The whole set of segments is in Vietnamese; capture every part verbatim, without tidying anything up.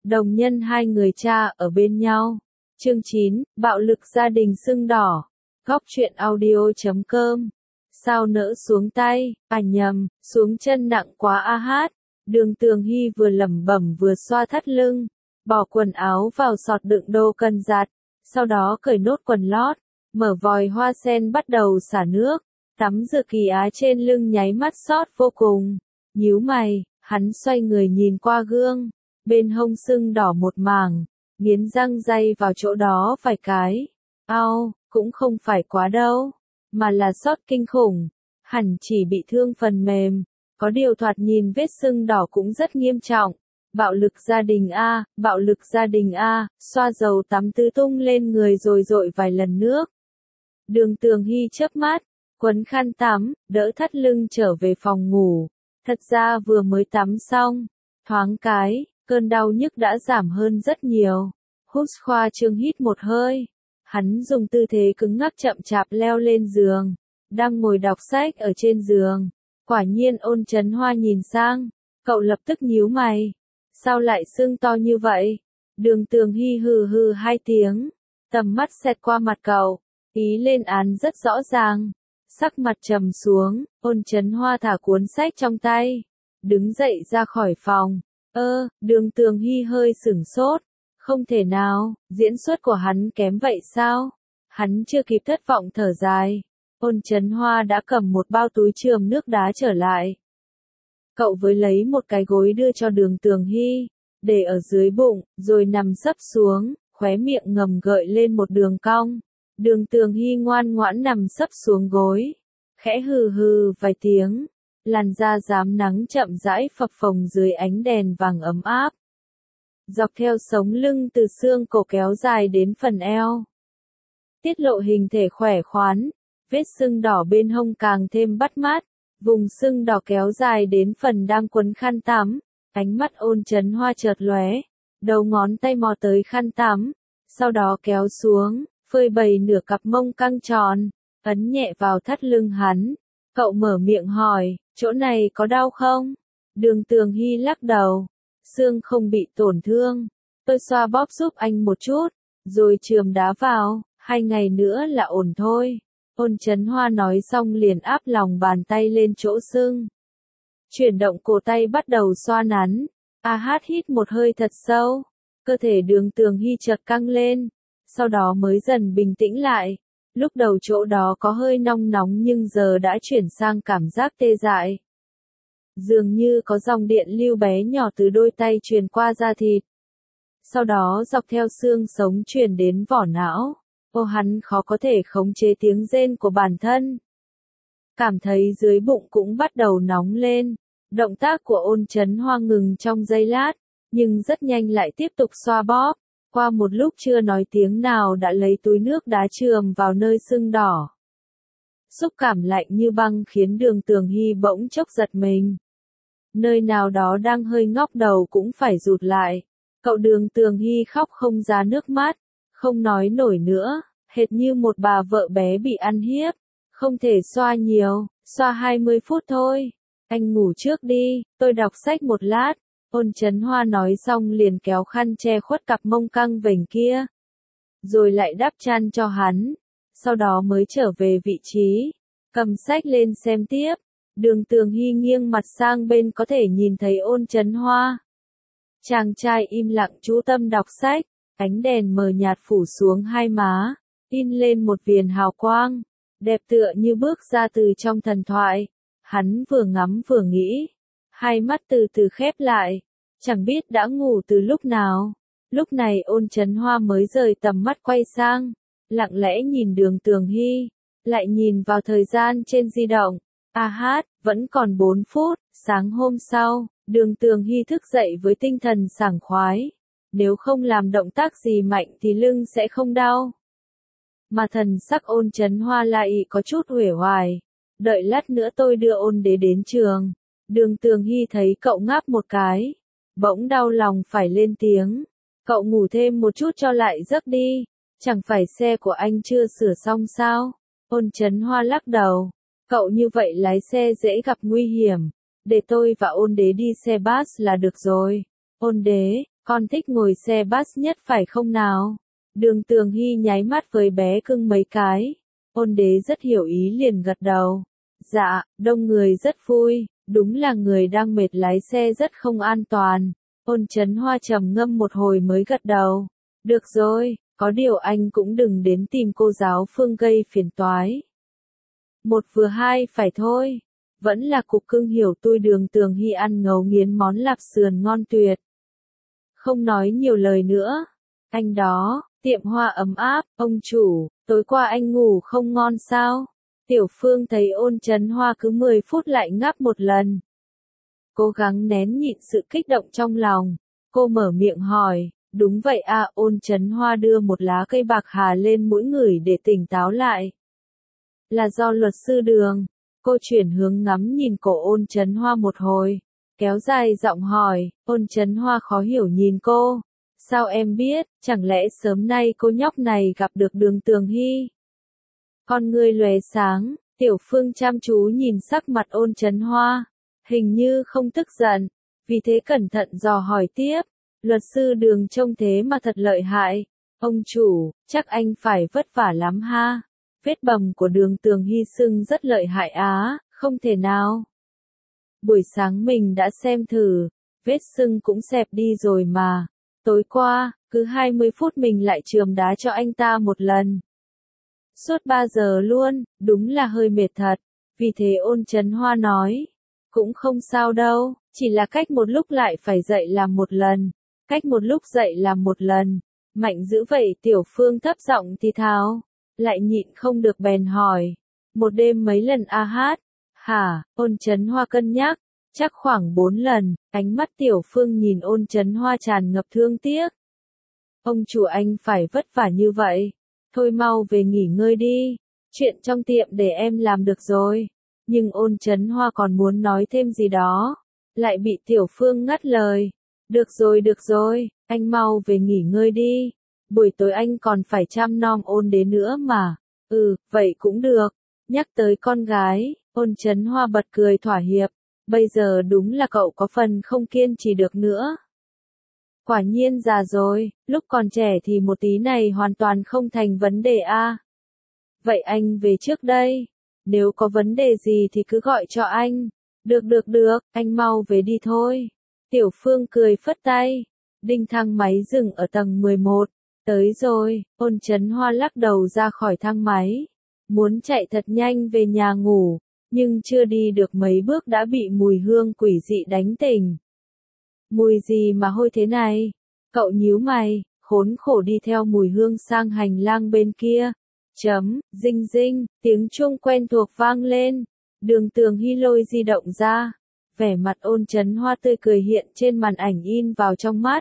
Đồng nhân hai người cha ở bên nhau. Chương chín, bạo lực gia đình sưng đỏ. Góc truyện audio chấm com. Sao nỡ xuống tay, à nhầm, xuống chân nặng quá a hát. Đường Tường Hy vừa lẩm bẩm vừa xoa thắt lưng, bỏ quần áo vào sọt đựng đồ cần giặt, sau đó cởi nốt quần lót, mở vòi hoa sen bắt đầu xả nước, tắm rửa kỳ á trên lưng nháy mắt xót vô cùng. Nhíu mày, hắn xoay người nhìn qua gương, bên hông sưng đỏ một mảng, nghiến răng day vào chỗ đó vài cái. Ao, cũng không phải quá đâu, mà là sót kinh khủng, hẳn chỉ bị thương phần mềm, có điều thoạt nhìn vết sưng đỏ cũng rất nghiêm trọng. Bạo lực gia đình a, bạo lực gia đình a, xoa dầu tắm tứ tung lên người rồi dội vài lần nước. Đường Tường Hy chớp mắt, quấn khăn tắm, đỡ thắt lưng trở về phòng ngủ. Thật ra vừa mới tắm xong, thoáng cái, cơn đau nhức đã giảm hơn rất nhiều. Hút khoa trương hít một hơi, hắn dùng tư thế cứng ngắc chậm chạp leo lên giường, đang ngồi đọc sách ở trên giường. Quả nhiên Ôn Chấn Hoa nhìn sang, cậu lập tức nhíu mày. Sao lại sưng to như vậy? Đường Tường Hy hừ hừ hai tiếng, tầm mắt xẹt qua mặt cậu, ý lên án rất rõ ràng. Sắc mặt trầm xuống, Ôn Chấn Hoa thả cuốn sách trong tay, đứng dậy ra khỏi phòng. Ơ, Đường Tường Hy hơi sửng sốt, không thể nào, diễn xuất của hắn kém vậy sao? Hắn chưa kịp thất vọng thở dài, Ôn Chấn Hoa đã cầm một bao túi chườm nước đá trở lại. Cậu với lấy một cái gối đưa cho Đường Tường Hy, để ở dưới bụng, rồi nằm sấp xuống, khóe miệng ngầm gợi lên một đường cong. Đường Tường Hy ngoan ngoãn nằm sấp xuống gối, khẽ hừ hừ vài tiếng, làn da rám nắng chậm rãi phập phồng dưới ánh đèn vàng ấm áp. Dọc theo sống lưng từ xương cổ kéo dài đến phần eo, tiết lộ hình thể khỏe khoắn, vết sưng đỏ bên hông càng thêm bắt mắt. Vùng sưng đỏ kéo dài đến phần đang quấn khăn tắm, ánh mắt Ôn Chấn Hoa chợt lóe, đầu ngón tay mò tới khăn tắm, sau đó kéo xuống, phơi bày nửa cặp mông căng tròn, ấn nhẹ vào thắt lưng hắn. Cậu mở miệng hỏi, chỗ này có đau không? Đường Tường Hy lắc đầu, xương không bị tổn thương, tôi xoa bóp giúp anh một chút, rồi chườm đá vào, hai ngày nữa là ổn thôi. Ôn Chấn Hoa nói xong liền áp lòng bàn tay lên chỗ sưng. Chuyển động cổ tay bắt đầu xoa nắn. A hát hít một hơi thật sâu. Cơ thể Đường Tường Hy chợt căng lên. Sau đó mới dần bình tĩnh lại. Lúc đầu chỗ đó có hơi nóng nóng nhưng giờ đã chuyển sang cảm giác tê dại. Dường như có dòng điện lưu bé nhỏ từ đôi tay truyền qua da thịt. Sau đó dọc theo xương sống truyền đến vỏ não. Ô hắn khó có thể khống chế tiếng rên của bản thân. Cảm thấy dưới bụng cũng bắt đầu nóng lên. Động tác của Ôn Chấn Hoa ngừng trong giây lát, nhưng rất nhanh lại tiếp tục xoa bóp. Qua một lúc chưa nói tiếng nào đã lấy túi nước đá chườm vào nơi sưng đỏ. Xúc cảm lạnh như băng khiến Đường Tường Hy bỗng chốc giật mình. Nơi nào đó đang hơi ngóc đầu cũng phải rụt lại. Cậu Đường Tường Hy khóc không ra nước mắt. Không nói nổi nữa, hệt như một bà vợ bé bị ăn hiếp. Không thể xoa nhiều, xoa hai mươi phút thôi. Anh ngủ trước đi, tôi đọc sách một lát. Ôn Chấn Hoa nói xong liền kéo khăn che khuất cặp mông căng vểnh kia. Rồi lại đắp chăn cho hắn. Sau đó mới trở về vị trí. Cầm sách lên xem tiếp. Đường Tường Hy nghiêng mặt sang bên có thể nhìn thấy Ôn Chấn Hoa. Chàng trai im lặng chú tâm đọc sách. Ánh đèn mờ nhạt phủ xuống hai má, in lên một viền hào quang, đẹp tựa như bước ra từ trong thần thoại. Hắn vừa ngắm vừa nghĩ, hai mắt từ từ khép lại, chẳng biết đã ngủ từ lúc nào. Lúc này Ôn Chấn Hoa mới rời tầm mắt quay sang, lặng lẽ nhìn Đường Tường Hy, lại nhìn vào thời gian trên di động. A hát, vẫn còn bốn phút, sáng hôm sau, Đường Tường Hy thức dậy với tinh thần sảng khoái. Nếu không làm động tác gì mạnh thì lưng sẽ không đau. Mà thần sắc Ôn Chấn Hoa lại có chút uể oải. Đợi lát nữa tôi đưa Ôn Đế đến trường. Đường Tường Hy thấy cậu ngáp một cái, bỗng đau lòng phải lên tiếng. Cậu ngủ thêm một chút cho lại giấc đi. Chẳng phải xe của anh chưa sửa xong sao? Ôn Chấn Hoa lắc đầu. Cậu như vậy lái xe dễ gặp nguy hiểm. Để tôi và Ôn Đế đi xe bus là được rồi. Ôn Đế, Con thích ngồi xe bus nhất phải không nào? Đường Tường Hy nháy mắt với bé cưng mấy cái. Ôn đế rất hiểu ý liền gật đầu. Dạ, đông người rất vui, đúng là người đang mệt lái xe rất không an toàn. Ôn Chấn Hoa trầm ngâm một hồi mới gật đầu. Được rồi, có điều anh cũng đừng đến tìm cô giáo Phương gây phiền toái. Một vừa hai phải thôi. Vẫn là cục cưng hiểu tôi. Đường Tường Hy ăn ngấu nghiến món lạp sườn ngon tuyệt. Không nói nhiều lời nữa. Anh đó, tiệm hoa ấm áp, ông chủ, tối qua anh ngủ không ngon sao? Tiểu Phương thấy Ôn Chấn Hoa cứ mười phút lại ngáp một lần. Cố gắng nén nhịn sự kích động trong lòng. Cô mở miệng hỏi, đúng vậy à. Ôn Chấn Hoa đưa một lá cây bạc hà lên mũi ngửi để tỉnh táo lại. Là do luật sư Đường. Cô chuyển hướng ngắm nhìn cổ Ôn Chấn Hoa một hồi. Kéo dài giọng hỏi, Ôn Chấn Hoa khó hiểu nhìn cô. Sao em biết, chẳng lẽ sớm nay cô nhóc này gặp được Đường Tường Hy? Con ngươi lóe sáng, Tiểu Phương chăm chú nhìn sắc mặt Ôn Chấn Hoa. Hình như không tức giận, vì thế cẩn thận dò hỏi tiếp. Luật sư Đường trông thế mà thật lợi hại. Ông chủ, chắc anh phải vất vả lắm ha. Vết bầm của Đường Tường Hy sưng rất lợi hại á, không thể nào. Buổi sáng mình đã xem thử, vết sưng cũng xẹp đi rồi mà. Tối qua, cứ hai mươi phút mình lại chườm đá cho anh ta một lần. Suốt ba giờ luôn, đúng là hơi mệt thật. Vì thế Ôn Chấn Hoa nói, cũng không sao đâu, chỉ là cách một lúc lại phải dậy làm một lần. Cách một lúc dậy làm một lần. Mạnh dữ vậy. Tiểu Phương thấp giọng thì thào. Lại nhịn không được bèn hỏi. Một đêm mấy lần a hát? Hả? Ôn Chấn Hoa cân nhắc. Chắc khoảng bốn lần. Ánh mắt Tiểu Phương nhìn Ôn Chấn Hoa tràn ngập thương tiếc. Ông chủ anh phải vất vả như vậy. Thôi mau về nghỉ ngơi đi. Chuyện trong tiệm để em làm được rồi. Nhưng Ôn Chấn Hoa còn muốn nói thêm gì đó. Lại bị Tiểu Phương ngắt lời. Được rồi được rồi, anh mau về nghỉ ngơi đi. Buổi tối anh còn phải chăm nom Ôn đế nữa mà. Ừ, vậy cũng được. Nhắc tới con gái, Ôn Chấn Hoa bật cười thỏa hiệp. Bây giờ đúng là cậu có phần không kiên trì được nữa. Quả nhiên già rồi, lúc còn trẻ thì một tí này hoàn toàn không thành vấn đề a. Vậy anh về trước đây. Nếu có vấn đề gì thì cứ gọi cho anh. Được được được, anh mau về đi thôi. Tiểu Phương cười phất tay. Đinh thang máy dừng ở tầng mười một. Tới rồi. Ôn Chấn Hoa lắc đầu ra khỏi thang máy. Muốn chạy thật nhanh về nhà ngủ. Nhưng chưa đi được mấy bước đã bị mùi hương quỷ dị đánh tỉnh. Mùi gì mà hôi thế này? Cậu nhíu mày, khốn khổ đi theo mùi hương sang hành lang bên kia. Chấm, dinh dinh, tiếng chuông quen thuộc vang lên. Đường Tường Hy lôi di động ra. Vẻ mặt Ôn Chấn Hoa tươi cười hiện trên màn ảnh in vào trong mắt.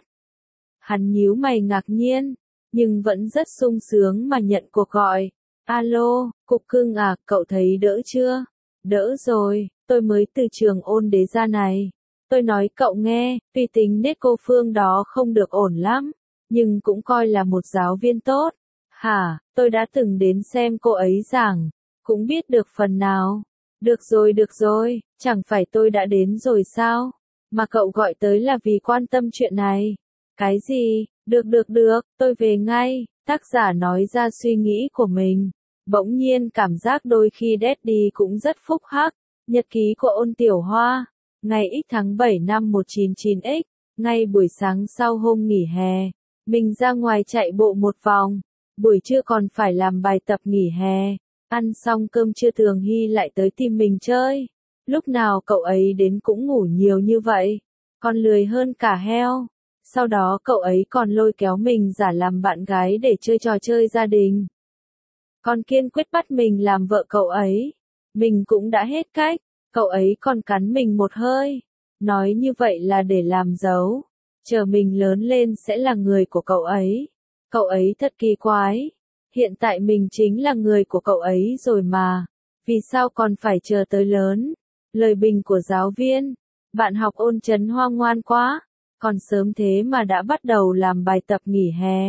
Hắn nhíu mày ngạc nhiên, nhưng vẫn rất sung sướng mà nhận cuộc gọi. Alo, cục cưng à, cậu thấy đỡ chưa? Đỡ rồi, tôi mới từ trường Ôn đế ra này. Tôi nói cậu nghe, tuy tính nết cô Phương đó không được ổn lắm, nhưng cũng coi là một giáo viên tốt. Hả, tôi đã từng đến xem cô ấy giảng, cũng biết được phần nào. Được rồi được rồi, chẳng phải tôi đã đến rồi sao? Mà cậu gọi tới là vì quan tâm chuyện này. Cái gì? Được được được, tôi về ngay. Tác giả nói ra suy nghĩ của mình. Bỗng nhiên cảm giác đôi khi Daddy cũng rất phúc hắc. Nhật ký của Ôn Tiểu Hoa. Ngày X tháng bảy năm một chín chín x. Ngay buổi sáng sau hôm nghỉ hè. Mình ra ngoài chạy bộ một vòng. Buổi trưa còn phải làm bài tập nghỉ hè. Ăn xong cơm trưa Tường Hy lại tới tìm mình chơi. Lúc nào cậu ấy đến cũng ngủ nhiều như vậy. Còn lười hơn cả heo. Sau đó cậu ấy còn lôi kéo mình giả làm bạn gái để chơi trò chơi gia đình. Còn kiên quyết bắt mình làm vợ cậu ấy. Mình cũng đã hết cách. Cậu ấy còn cắn mình một hơi. Nói như vậy là để làm dấu. Chờ mình lớn lên sẽ là người của cậu ấy. Cậu ấy thật kỳ quái. Hiện tại mình chính là người của cậu ấy rồi mà. Vì sao còn phải chờ tới lớn? Lời bình của giáo viên. Bạn học Ôn Chấn Hoa ngoan quá. Còn sớm thế mà đã bắt đầu làm bài tập nghỉ hè.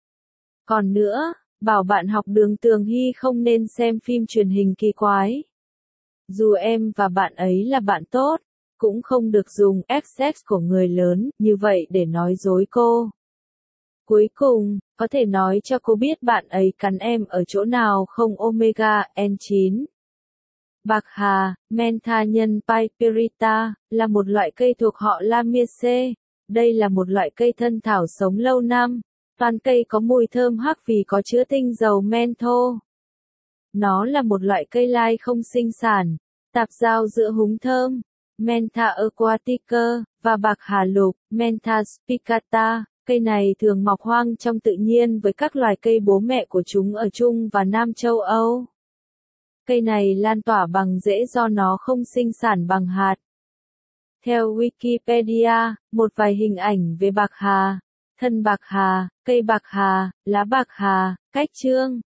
Còn nữa, bảo bạn học Đường Tường Hy không nên xem phim truyền hình kỳ quái. Dù em và bạn ấy là bạn tốt, cũng không được dùng excess của người lớn như vậy để nói dối cô. Cuối cùng, có thể nói cho cô biết bạn ấy cắn em ở chỗ nào không? Omega N chín. Bạc hà, Mentha nhân Piperita, là một loại cây thuộc họ Lamiaceae. Đây là một loại cây thân thảo sống lâu năm. Toàn cây có mùi thơm hắc vì có chứa tinh dầu menthol. Nó là một loại cây lai không sinh sản, tạp giao giữa húng thơm, Mentha aquatica, và bạc hà lục, Mentha spicata. Cây này thường mọc hoang trong tự nhiên với các loài cây bố mẹ của chúng ở Trung và Nam châu Âu. Cây này lan tỏa bằng rễ do nó không sinh sản bằng hạt. Theo Wikipedia, một vài hình ảnh về bạc hà. Thân bạc hà, cây bạc hà, lá bạc hà, cách chương.